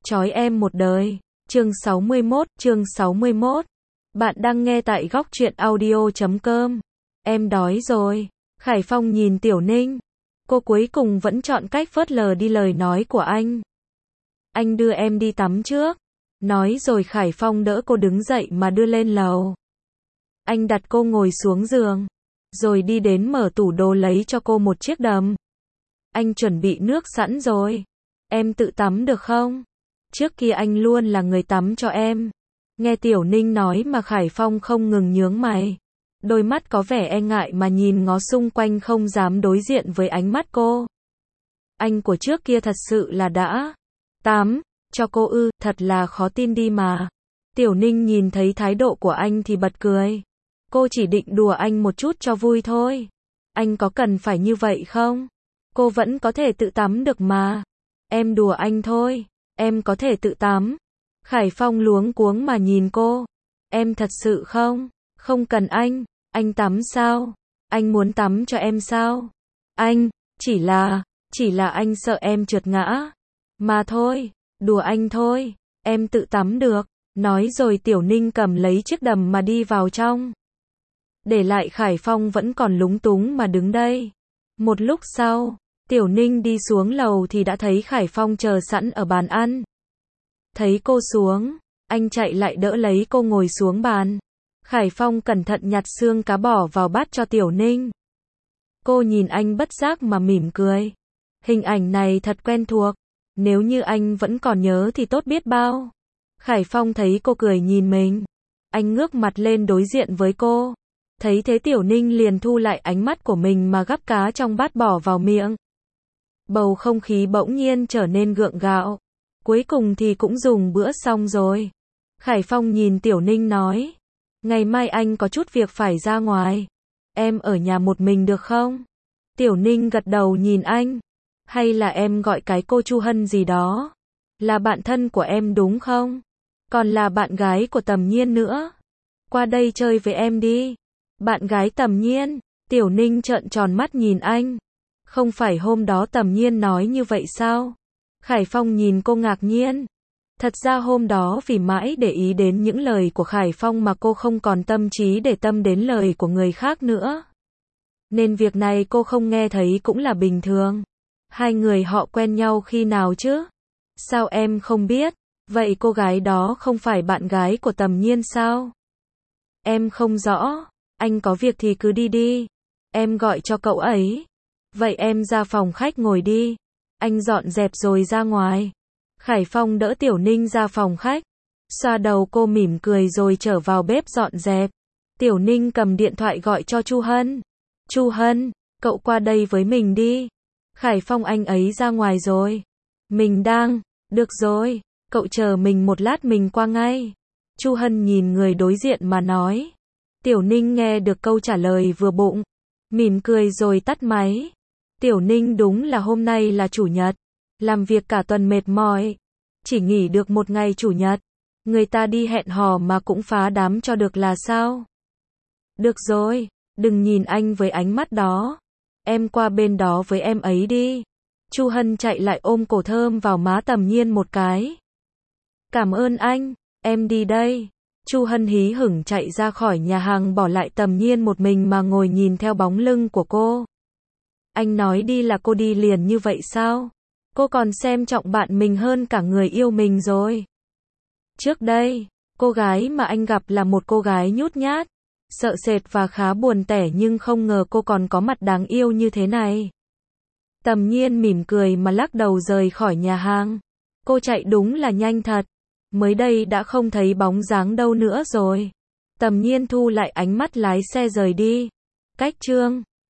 Trói em một đời. Chương 61. Bạn đang nghe tại góc truyện audio.com. Em đói rồi. Khải Phong nhìn Tiểu Ninh. Cô cuối cùng vẫn chọn cách phớt lờ đi lời nói của anh. Anh đưa em đi tắm trước. Nói rồi Khải Phong đỡ cô đứng dậy mà đưa lên lầu. Anh đặt cô ngồi xuống giường. Rồi đi đến mở tủ đồ lấy cho cô một chiếc đầm. Anh chuẩn bị nước sẵn rồi. Em tự tắm được không? Trước kia anh luôn là người tắm cho em. Nghe Tiểu Ninh nói mà Khải Phong không ngừng nhướng mày. Đôi mắt có vẻ e ngại mà nhìn ngó xung quanh không dám đối diện với ánh mắt cô. Anh của trước kia thật sự là đã tắm cho cô ư, thật là khó tin đi mà. Tiểu Ninh nhìn thấy thái độ của anh thì bật cười. Cô chỉ định đùa anh một chút cho vui thôi. Anh có cần phải như vậy không? Cô vẫn có thể tự tắm được mà. Em đùa anh thôi. Em có thể tự tắm. Khải Phong luống cuống mà nhìn cô. Em thật sự không? Không cần anh tắm sao? Anh muốn tắm cho em sao? Anh, chỉ là anh sợ em trượt ngã. Mà thôi, đùa anh thôi, em tự tắm được. Nói rồi Tiểu Ninh cầm lấy chiếc đầm mà đi vào trong. Để lại Khải Phong vẫn còn lúng túng mà đứng đây. Một lúc sau, Tiểu Ninh đi xuống lầu thì đã thấy Khải Phong chờ sẵn ở bàn ăn. Thấy cô xuống, anh chạy lại đỡ lấy cô ngồi xuống bàn. Khải Phong cẩn thận nhặt xương cá bỏ vào bát cho Tiểu Ninh. Cô nhìn anh bất giác mà mỉm cười. Hình ảnh này thật quen thuộc. Nếu như anh vẫn còn nhớ thì tốt biết bao. Khải Phong thấy cô cười nhìn mình. Anh ngước mặt lên đối diện với cô. Thấy thế Tiểu Ninh liền thu lại ánh mắt của mình mà gắp cá trong bát bỏ vào miệng. Bầu không khí bỗng nhiên trở nên gượng gạo. Cuối cùng thì cũng dùng bữa xong rồi. Khải Phong nhìn Tiểu Ninh nói. Ngày mai anh có chút việc phải ra ngoài. Em ở nhà một mình được không? Tiểu Ninh gật đầu nhìn anh. Hay là em gọi cái cô Chu Hân gì đó? Là bạn thân của em đúng không? Còn là bạn gái của Tầm Nhiên nữa. Qua đây chơi với em đi. Bạn gái Tầm Nhiên. Tiểu Ninh trợn tròn mắt nhìn anh. Không phải hôm đó Tầm Nhiên nói như vậy sao? Khải Phong nhìn cô ngạc nhiên. Thật ra hôm đó vì mãi để ý đến những lời của Khải Phong mà cô không còn tâm trí để tâm đến lời của người khác nữa. Nên việc này cô không nghe thấy cũng là bình thường. Hai người họ quen nhau khi nào chứ? Sao em không biết? Vậy cô gái đó không phải bạn gái của Tầm Nhiên sao? Em không rõ. Anh có việc thì cứ đi đi. Em gọi cho cậu ấy. Vậy em ra phòng khách ngồi đi. Anh dọn dẹp rồi ra ngoài. Khải Phong đỡ Tiểu Ninh ra phòng khách. Xoa đầu cô mỉm cười rồi trở vào bếp dọn dẹp. Tiểu Ninh cầm điện thoại gọi cho Chu Hân. Chu Hân, cậu qua đây với mình đi. Khải Phong anh ấy ra ngoài rồi. Mình đang. Được rồi, cậu chờ mình một lát mình qua ngay. Chu Hân nhìn người đối diện mà nói. Tiểu Ninh nghe được câu trả lời vừa bụng. Mỉm cười rồi tắt máy. Tiểu Ninh đúng là hôm nay là chủ nhật. Làm việc cả tuần mệt mỏi. Chỉ nghỉ được một ngày chủ nhật. Người ta đi hẹn hò mà cũng phá đám cho được là sao? Được rồi, đừng nhìn anh với ánh mắt đó. Em qua bên đó với em ấy đi. Chu Hân chạy lại ôm cổ thơm vào má Tầm Nhiên một cái. Cảm ơn anh, em đi đây. Chu Hân hí hửng chạy ra khỏi nhà hàng bỏ lại Tầm Nhiên một mình mà ngồi nhìn theo bóng lưng của cô. Anh nói đi là cô đi liền như vậy sao? Cô còn xem trọng bạn mình hơn cả người yêu mình rồi. Trước đây, cô gái mà anh gặp là một cô gái nhút nhát, sợ sệt và khá buồn tẻ nhưng không ngờ cô còn có mặt đáng yêu như thế này. Tầm Nhiên mỉm cười mà lắc đầu rời khỏi nhà hàng. Cô chạy đúng là nhanh thật. Mới đây đã không thấy bóng dáng đâu nữa rồi. Tầm Nhiên thu lại ánh mắt lái xe rời đi. Cách chương